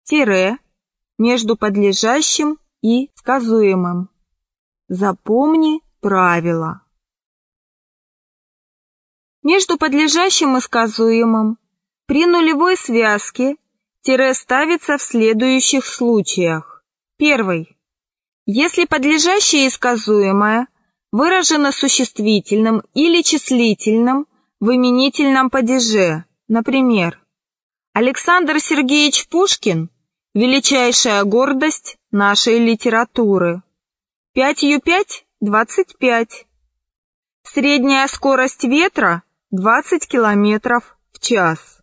тире между подлежащим и сказуемым. Запомни правило. Между подлежащим и сказуемым при нулевой связке тире ставится в следующих случаях. Первый. Если подлежащее и сказуемое выражено существительным или числительным в именительном падеже, например, Александр Сергеевич Пушкин – величайшая гордость нашей литературы. 5Ю5 – 25. Средняя скорость ветра – 20 км в час.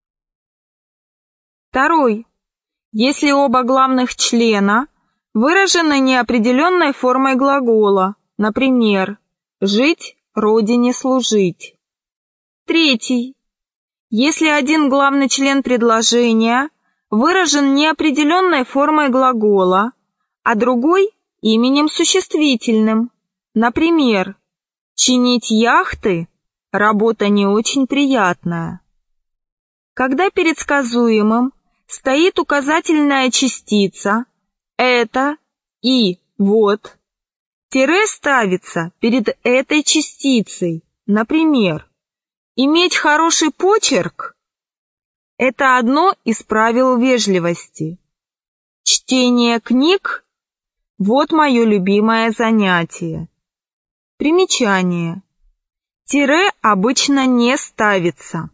Второй. Если оба главных члена выражены неопределенной формой глагола, например, «жить, родине служить». Третий. Если один главный член предложения выражен неопределенной формой глагола, а другой – именем существительным, например, «чинить яхты – работа не очень приятная». Когда перед сказуемым стоит указательная частица «это» и «вот», тире ставится перед этой частицей, например, «иметь хороший почерк» – это одно из правил вежливости. Чтение книг – вот мое любимое занятие. Примечание. Тире обычно не ставится.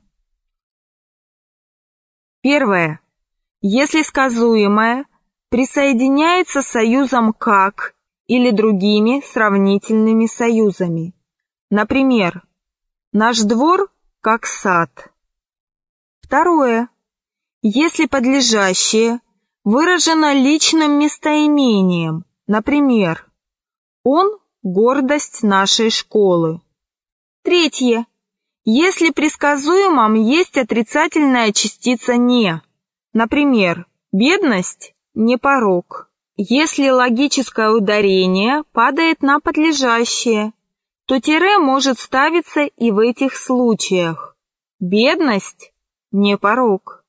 Первое. Если сказуемое присоединяется союзом «как» или другими сравнительными союзами. Например, «наш двор как сад». Второе. Если подлежащее выражено личным местоимением, например, «он – гордость нашей школы». Третье. Если при сказуемом есть отрицательная частица «не», например, «бедность» – не порок. Если логическое ударение падает на подлежащее, то тире может ставиться и в этих случаях. Бедность – не порок.